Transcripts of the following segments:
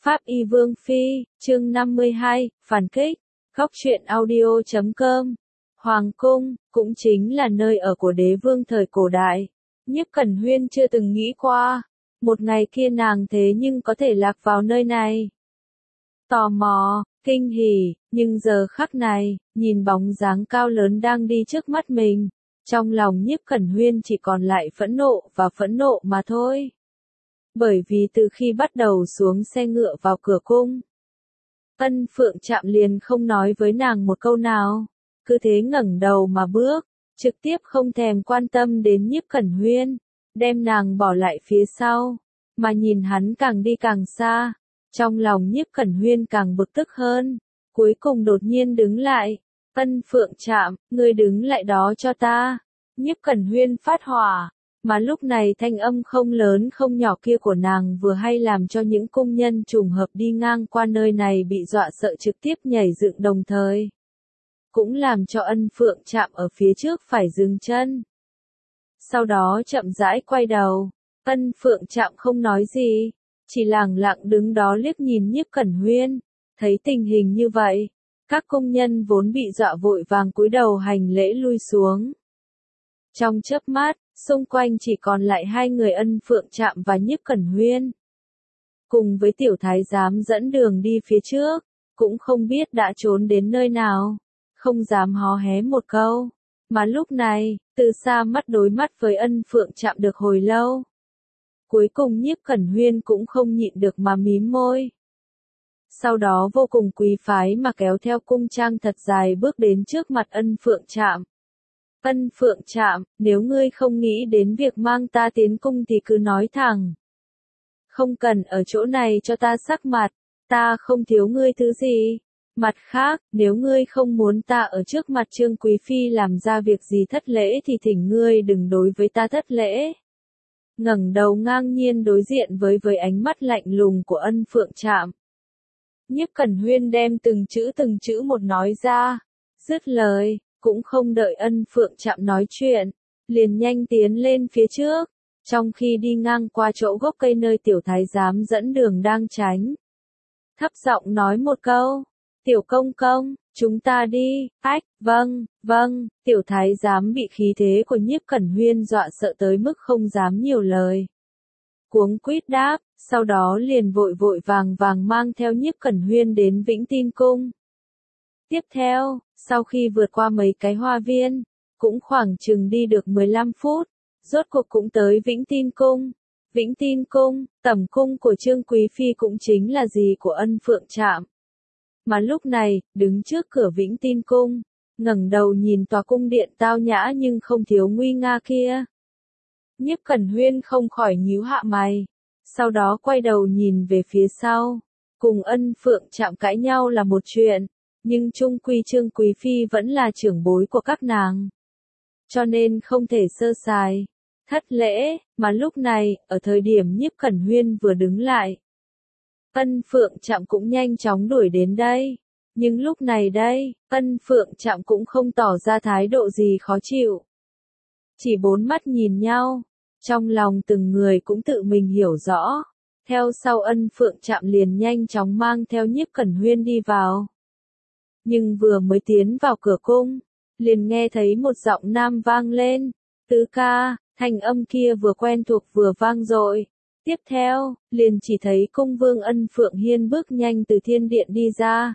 Pháp Y Vương Phi, chương 52, phản kích, góc truyện audio.com. Hoàng cung, cũng chính là nơi ở của đế vương thời cổ đại. Nhiếp Cẩn Huyên chưa từng nghĩ qua, một ngày kia nàng thế nhưng có thể lạc vào nơi này. Tò mò, kinh hỉ, nhưng giờ khắc này, nhìn bóng dáng cao lớn đang đi trước mắt mình, trong lòng Nhiếp Cẩn Huyên chỉ còn lại phẫn nộ và phẫn nộ mà thôi. Bởi vì từ khi bắt đầu xuống xe ngựa vào cửa cung, Ân Phượng Trạm liền không nói với nàng một câu nào, cứ thế ngẩng đầu mà bước, trực tiếp không thèm quan tâm đến Nhiếp Cẩn Huyên, đem nàng bỏ lại phía sau, mà nhìn hắn càng đi càng xa, trong lòng Nhiếp Cẩn Huyên càng bực tức hơn, cuối cùng đột nhiên đứng lại, Ân Phượng Trạm, ngươi đứng lại đó cho ta, Nhiếp Cẩn Huyên phát hỏa. Mà lúc này thanh âm không lớn không nhỏ kia của nàng vừa hay làm cho những cung nhân trùng hợp đi ngang qua nơi này bị dọa sợ trực tiếp nhảy dựng đồng thời. Cũng làm cho Ân Phượng Trạm ở phía trước phải dừng chân. Sau đó chậm rãi quay đầu, Ân Phượng Trạm không nói gì, chỉ lẳng lặng đứng đó liếc nhìn Nhiếp Cẩn Huyên, thấy tình hình như vậy, các cung nhân vốn bị dọa vội vàng cúi đầu hành lễ lui xuống. Trong chớp mắt, xung quanh chỉ còn lại hai người Ân Phượng Trạm và Nhiếp Cẩn Huyên. Cùng với tiểu thái giám dẫn đường đi phía trước, cũng không biết đã trốn đến nơi nào, không dám hó hé một câu. Mà lúc này, từ xa mắt đối mắt với Ân Phượng Trạm được hồi lâu. Cuối cùng Nhiếp Cẩn Huyên cũng không nhịn được mà mím môi. Sau đó vô cùng quý phái mà kéo theo cung trang thật dài bước đến trước mặt Ân Phượng Trạm. Ân Phượng Trạm, nếu ngươi không nghĩ đến việc mang ta tiến cung thì cứ nói thẳng. Không cần ở chỗ này cho ta sắc mặt, ta không thiếu ngươi thứ gì. Mặt khác, nếu ngươi không muốn ta ở trước mặt Trương Quý Phi làm ra việc gì thất lễ thì thỉnh ngươi đừng đối với ta thất lễ. Ngẩng đầu ngang nhiên đối diện với ánh mắt lạnh lùng của Ân Phượng Trạm. Nhiếp Cẩn Huyên đem từng chữ một nói ra, dứt lời. Cũng không đợi Ân Phượng Trạm nói chuyện, liền nhanh tiến lên phía trước, trong khi đi ngang qua chỗ gốc cây nơi tiểu thái giám dẫn đường đang tránh. Thấp giọng nói một câu, tiểu công công, chúng ta đi, ách, vâng, tiểu thái giám bị khí thế của Nhiếp Cẩn Huyên dọa sợ tới mức không dám nhiều lời. Cuống quýt đáp, sau đó liền vội vàng mang theo Nhiếp Cẩn Huyên đến Vĩnh Tin Cung. Tiếp theo, sau khi vượt qua mấy cái hoa viên, cũng khoảng chừng đi được 15 phút, rốt cuộc cũng tới Vĩnh Tin Cung. Vĩnh Tin Cung, tẩm cung của Trương Quý Phi cũng chính là dì của Ân Phượng Trạm. Mà lúc này, đứng trước cửa Vĩnh Tin Cung, ngẩng đầu nhìn tòa cung điện tao nhã nhưng không thiếu nguy nga kia. Nhiếp Cẩn Huyên không khỏi nhíu hạ mày, sau đó quay đầu nhìn về phía sau, cùng Ân Phượng Trạm cãi nhau là một chuyện. Nhưng chung quy Trương Quý Phi vẫn là trưởng bối của các nàng. Cho nên không thể sơ sài, thất lễ, mà lúc này, ở thời điểm Nhiếp Cẩn Huyên vừa đứng lại. Ân Phượng Trạm cũng nhanh chóng đuổi đến đây. Nhưng lúc này đây, Ân Phượng Trạm cũng không tỏ ra thái độ gì khó chịu. Chỉ bốn mắt nhìn nhau, trong lòng từng người cũng tự mình hiểu rõ. Theo sau Ân Phượng Trạm liền nhanh chóng mang theo Nhiếp Cẩn Huyên đi vào. Nhưng vừa mới tiến vào cửa cung, liền nghe thấy một giọng nam vang lên, tứ ca, thanh âm kia vừa quen thuộc vừa vang dội. Tiếp theo, liền chỉ thấy cung vương Ân Phượng Hiên bước nhanh từ thiên điện đi ra.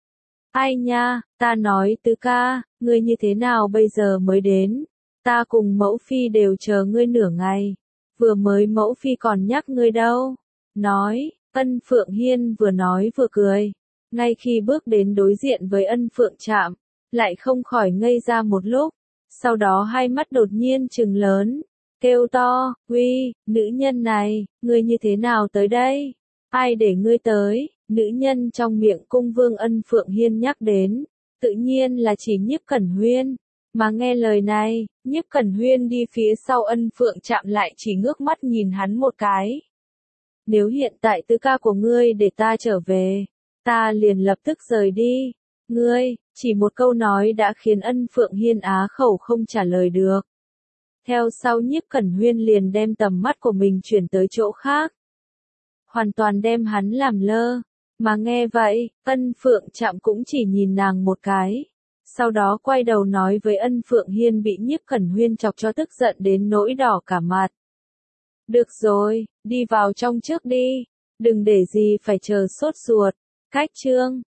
Ai nha, ta nói tứ ca, ngươi như thế nào bây giờ mới đến, ta cùng mẫu phi đều chờ ngươi nửa ngày, vừa mới mẫu phi còn nhắc ngươi đâu. Nói, Ân Phượng Hiên vừa nói vừa cười. Ngay khi bước đến đối diện với Ân Phượng Trạm, lại không khỏi ngây ra một lúc, sau đó hai mắt đột nhiên trừng lớn, kêu to, uy, nữ nhân này, ngươi như thế nào tới đây? Ai để ngươi tới? Nữ nhân trong miệng cung vương Ân Phượng Hiên nhắc đến, tự nhiên là chỉ Nhiếp Cẩn Huyên, mà nghe lời này, Nhiếp Cẩn Huyên đi phía sau Ân Phượng Trạm lại chỉ ngước mắt nhìn hắn một cái. Nếu hiện tại tứ ca của ngươi để ta trở về, ta liền lập tức rời đi. Ngươi, chỉ một câu nói đã khiến Ân Phượng Hiên á khẩu không trả lời được. Theo sau Nhiếp Cẩn Huyên liền đem tầm mắt của mình chuyển tới chỗ khác. hoàn toàn đem hắn làm lơ. Mà nghe vậy, Ân Phượng Trạm cũng chỉ nhìn nàng một cái. Sau đó quay đầu nói với Ân Phượng Hiên bị Nhiếp Cẩn Huyên chọc cho tức giận đến nỗi đỏ cả mặt. Được rồi, đi vào trong trước đi, đừng để gì phải chờ sốt ruột. Cách chương